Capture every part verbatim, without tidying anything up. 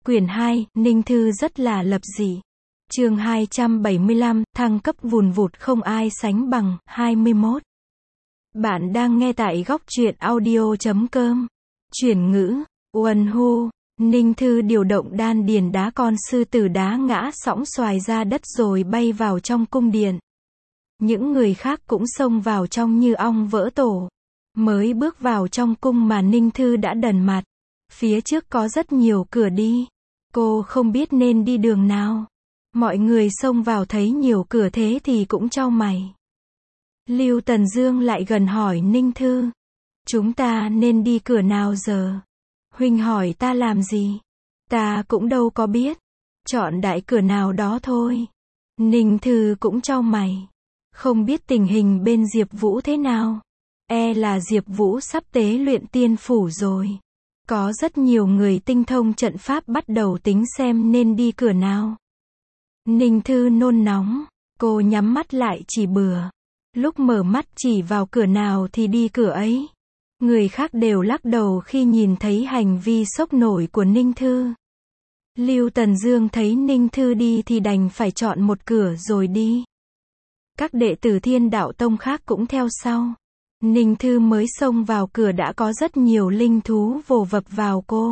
Quyển hai, Ninh Thư rất là lập dị. Chương hai trăm bảy mươi lăm, thăng cấp vùn vụt không ai sánh bằng, hai mươi mốt. Bạn đang nghe tại góc truyện audio chấm com. Chuyển ngữ, Uẩn Hu, Ninh Thư điều động đan điền đá con sư tử đá ngã sõng xoài ra đất rồi bay vào trong cung điện. Những người khác cũng xông vào trong như ong vỡ tổ. Mới bước vào trong cung mà Ninh Thư đã đần mặt. Phía trước có rất nhiều cửa đi. Cô không biết nên đi đường nào. Mọi người xông vào thấy nhiều cửa thế thì cũng chau mày. Lưu Tần Dương lại gần hỏi Ninh Thư. Chúng ta nên đi cửa nào giờ? Huynh hỏi ta làm gì? Ta cũng đâu có biết. Chọn đại cửa nào đó thôi. Ninh Thư cũng chau mày. Không biết tình hình bên Diệp Vũ thế nào. E là Diệp Vũ sắp tế luyện tiên phủ rồi. Có rất nhiều người tinh thông trận pháp bắt đầu tính xem nên đi cửa nào. Ninh Thư nôn nóng. Cô nhắm mắt lại chỉ bừa. Lúc mở mắt chỉ vào cửa nào thì đi cửa ấy. Người khác đều lắc đầu khi nhìn thấy hành vi sốc nổi của Ninh Thư. Lưu Tần Dương thấy Ninh Thư đi thì đành phải chọn một cửa rồi đi. Các đệ tử Thiên Đạo Tông khác cũng theo sau. Ninh Thư mới xông vào cửa đã có rất nhiều linh thú vồ vập vào cô.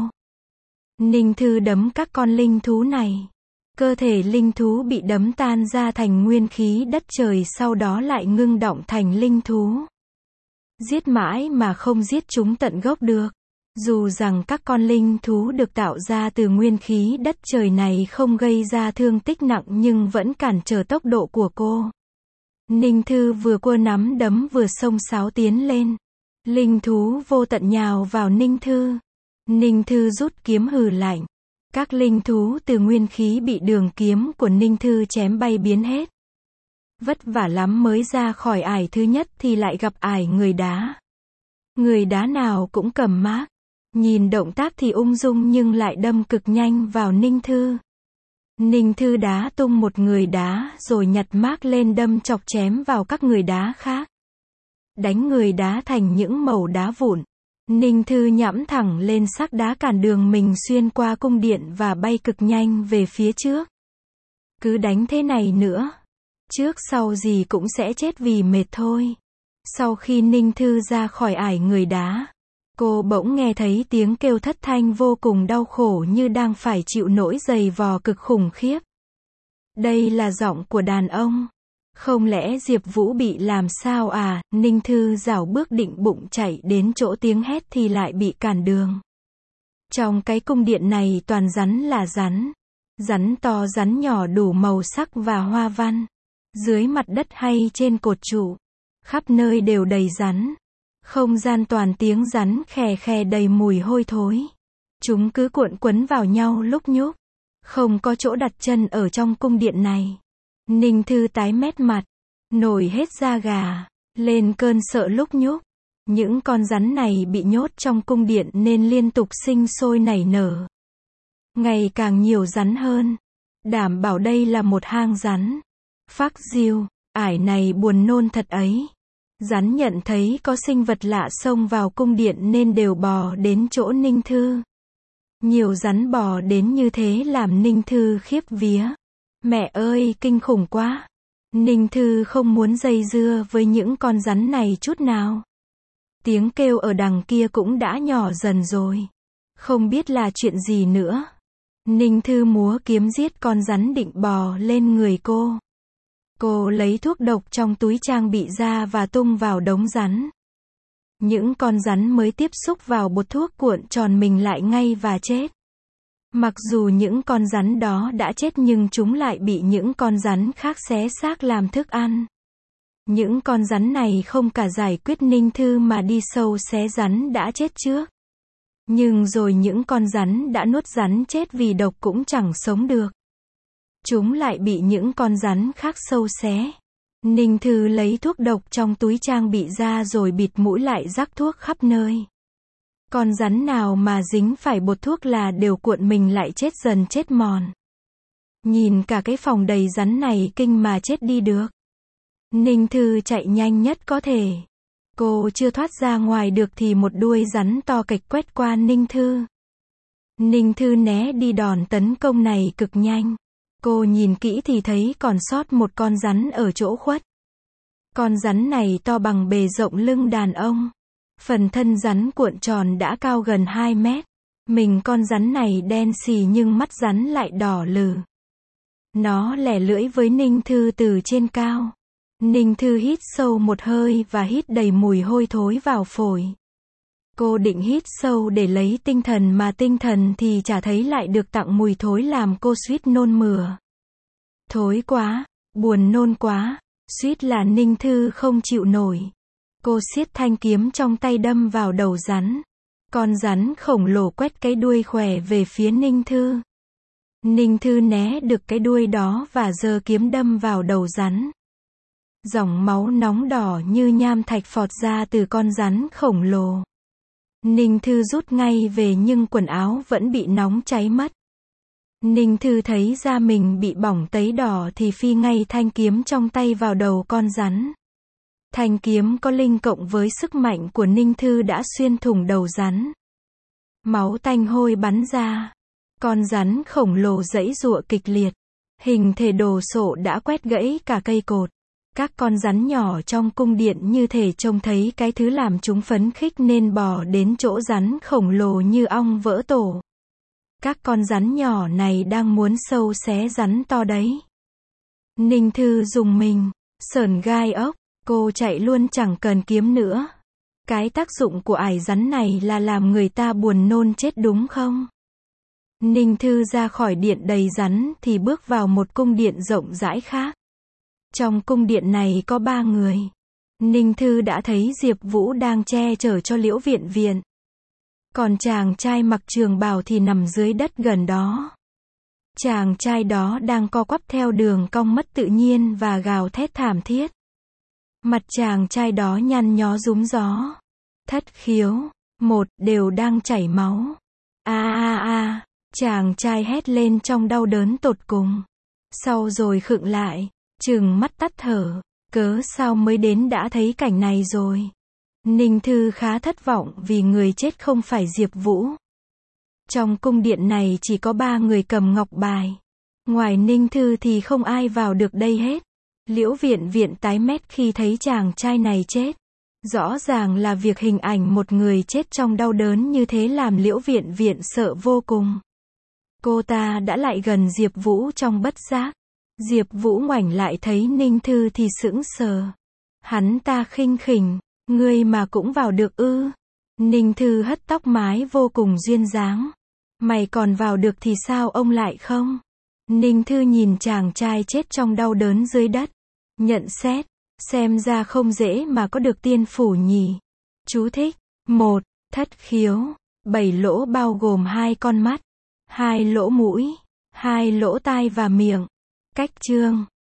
Ninh Thư đấm các con linh thú này. Cơ thể linh thú bị đấm tan ra thành nguyên khí đất trời, sau đó lại ngưng đọng thành linh thú. Giết mãi mà không giết chúng tận gốc được. Dù rằng các con linh thú được tạo ra từ nguyên khí đất trời này không gây ra thương tích nặng nhưng vẫn cản trở tốc độ của cô. Ninh Thư vừa cua nắm đấm vừa xông xáo tiến lên. Linh thú vô tận nhào vào Ninh Thư. Ninh Thư rút kiếm hừ lạnh. Các linh thú từ nguyên khí bị đường kiếm của Ninh Thư chém bay biến hết. Vất vả lắm mới ra khỏi ải thứ nhất thì lại gặp ải người đá. Người đá nào cũng cầm mác. Nhìn động tác thì ung dung nhưng lại đâm cực nhanh vào Ninh Thư. Ninh Thư đá tung một người đá rồi nhặt mác lên đâm chọc chém vào các người đá khác. Đánh người đá thành những mẩu đá vụn. Ninh Thư nhẫm thẳng lên xác đá cản đường mình xuyên qua cung điện và bay cực nhanh về phía trước. Cứ đánh thế này nữa, trước sau gì cũng sẽ chết vì mệt thôi. Sau khi Ninh Thư ra khỏi ải người đá, cô bỗng nghe thấy tiếng kêu thất thanh vô cùng đau khổ như đang phải chịu nỗi giày vò cực khủng khiếp. Đây là giọng của đàn ông. Không lẽ Diệp Vũ bị làm sao à? Ninh Thư rảo bước định bụng chạy đến chỗ tiếng hét thì lại bị cản đường. Trong cái cung điện này toàn rắn là rắn. Rắn to rắn nhỏ đủ màu sắc và hoa văn. Dưới mặt đất hay trên cột trụ. Khắp nơi đều đầy rắn. Không gian toàn tiếng rắn khè khè đầy mùi hôi thối. Chúng cứ cuộn quấn vào nhau lúc nhúc. Không có chỗ đặt chân ở trong cung điện này. Ninh Thư tái mét mặt. Nổi hết da gà. Lên cơn sợ lúc nhúc. Những con rắn này bị nhốt trong cung điện nên liên tục sinh sôi nảy nở. Ngày càng nhiều rắn hơn. Đảm bảo đây là một hang rắn. Phác diêu, ải này buồn nôn thật ấy. Rắn nhận thấy có sinh vật lạ xông vào cung điện nên đều bò đến chỗ Ninh Thư. Nhiều rắn bò đến như thế làm Ninh Thư khiếp vía. Mẹ ơi, kinh khủng quá. Ninh Thư không muốn dây dưa với những con rắn này chút nào. Tiếng kêu ở đằng kia cũng đã nhỏ dần rồi. Không biết là chuyện gì nữa. Ninh Thư múa kiếm giết con rắn định bò lên người cô. Cô lấy thuốc độc trong túi trang bị ra và tung vào đống rắn. Những con rắn mới tiếp xúc vào bột thuốc cuộn tròn mình lại ngay và chết. Mặc dù những con rắn đó đã chết nhưng chúng lại bị những con rắn khác xé xác làm thức ăn. Những con rắn này không cả giải quyết Ninh Thư mà đi sâu xé rắn đã chết trước. Nhưng rồi những con rắn đã nuốt rắn chết vì độc cũng chẳng sống được. Chúng lại bị những con rắn khác sâu xé. Ninh Thư lấy thuốc độc trong túi trang bị ra rồi bịt mũi lại rắc thuốc khắp nơi. Con rắn nào mà dính phải bột thuốc là đều cuộn mình lại chết dần chết mòn. Nhìn cả cái phòng đầy rắn này kinh mà chết đi được. Ninh Thư chạy nhanh nhất có thể. Cô chưa thoát ra ngoài được thì một đuôi rắn to kịch quét qua Ninh Thư. Ninh Thư né đi đòn tấn công này cực nhanh. Cô nhìn kỹ thì thấy còn sót một con rắn ở chỗ khuất. Con rắn này to bằng bề rộng lưng đàn ông. Phần thân rắn cuộn tròn đã cao gần hai mét. Mình con rắn này đen xì nhưng mắt rắn lại đỏ lừ. Nó lẻ lưỡi với Ninh Thư từ trên cao. Ninh Thư hít sâu một hơi và hít đầy mùi hôi thối vào phổi. Cô định hít sâu để lấy tinh thần mà tinh thần thì chả thấy lại được tặng mùi thối làm cô suýt nôn mửa. Thối quá, buồn nôn quá, suýt là Ninh Thư không chịu nổi. Cô siết thanh kiếm trong tay đâm vào đầu rắn. Con rắn khổng lồ quét cái đuôi khỏe về phía Ninh Thư. Ninh Thư né được cái đuôi đó và giơ kiếm đâm vào đầu rắn. Dòng máu nóng đỏ như nham thạch phọt ra từ con rắn khổng lồ. Ninh Thư rút ngay về nhưng quần áo vẫn bị nóng cháy mất. Ninh Thư thấy da mình bị bỏng tấy đỏ thì phi ngay thanh kiếm trong tay vào đầu con rắn. Thanh kiếm có linh cộng với sức mạnh của Ninh Thư đã xuyên thủng đầu rắn. Máu tanh hôi bắn ra. Con rắn khổng lồ giãy giụa kịch liệt. Hình thể đồ sộ đã quét gãy cả cây cột. Các con rắn nhỏ trong cung điện như thể trông thấy cái thứ làm chúng phấn khích nên bò đến chỗ rắn khổng lồ như ong vỡ tổ. Các con rắn nhỏ này đang muốn sâu xé rắn to đấy. Ninh Thư rùng mình, sởn gai ốc, cô chạy luôn chẳng cần kiếm nữa. Cái tác dụng của ải rắn này là làm người ta buồn nôn chết đúng không? Ninh Thư ra khỏi điện đầy rắn thì bước vào một cung điện rộng rãi khác. Trong cung điện này có ba người. Ninh Thư đã thấy Diệp Vũ đang che chở cho Liễu Viện Viện. Còn chàng trai mặc trường bào thì nằm dưới đất gần đó. Chàng trai đó đang co quắp theo đường cong mất tự nhiên và gào thét thảm thiết. Mặt chàng trai đó nhăn nhó rúm gió. Thất khiếu, một, đều đang chảy máu. A a a, chàng trai hét lên trong đau đớn tột cùng. Sau rồi khựng lại, trừng mắt tắt thở, cớ sao mới đến đã thấy cảnh này rồi. Ninh Thư khá thất vọng vì người chết không phải Diệp Vũ. Trong cung điện này chỉ có ba người cầm ngọc bài. Ngoài Ninh Thư thì không ai vào được đây hết. Liễu Viện Viện tái mét khi thấy chàng trai này chết. Rõ ràng là việc hình ảnh một người chết trong đau đớn như thế làm Liễu Viện Viện sợ vô cùng. Cô ta đã lại gần Diệp Vũ trong bất giác. Diệp Vũ ngoảnh lại thấy Ninh Thư thì sững sờ. Hắn ta khinh khỉnh, ngươi mà cũng vào được ư? Ninh Thư hất tóc mái vô cùng duyên dáng. Mày còn vào được thì sao ông lại không? Ninh Thư nhìn chàng trai chết trong đau đớn dưới đất. Nhận xét, xem ra không dễ mà có được tiên phủ nhỉ. Chú thích. một. Thất khiếu. Bảy lỗ bao gồm hai con mắt, hai lỗ mũi, hai lỗ tai và miệng. Cách chương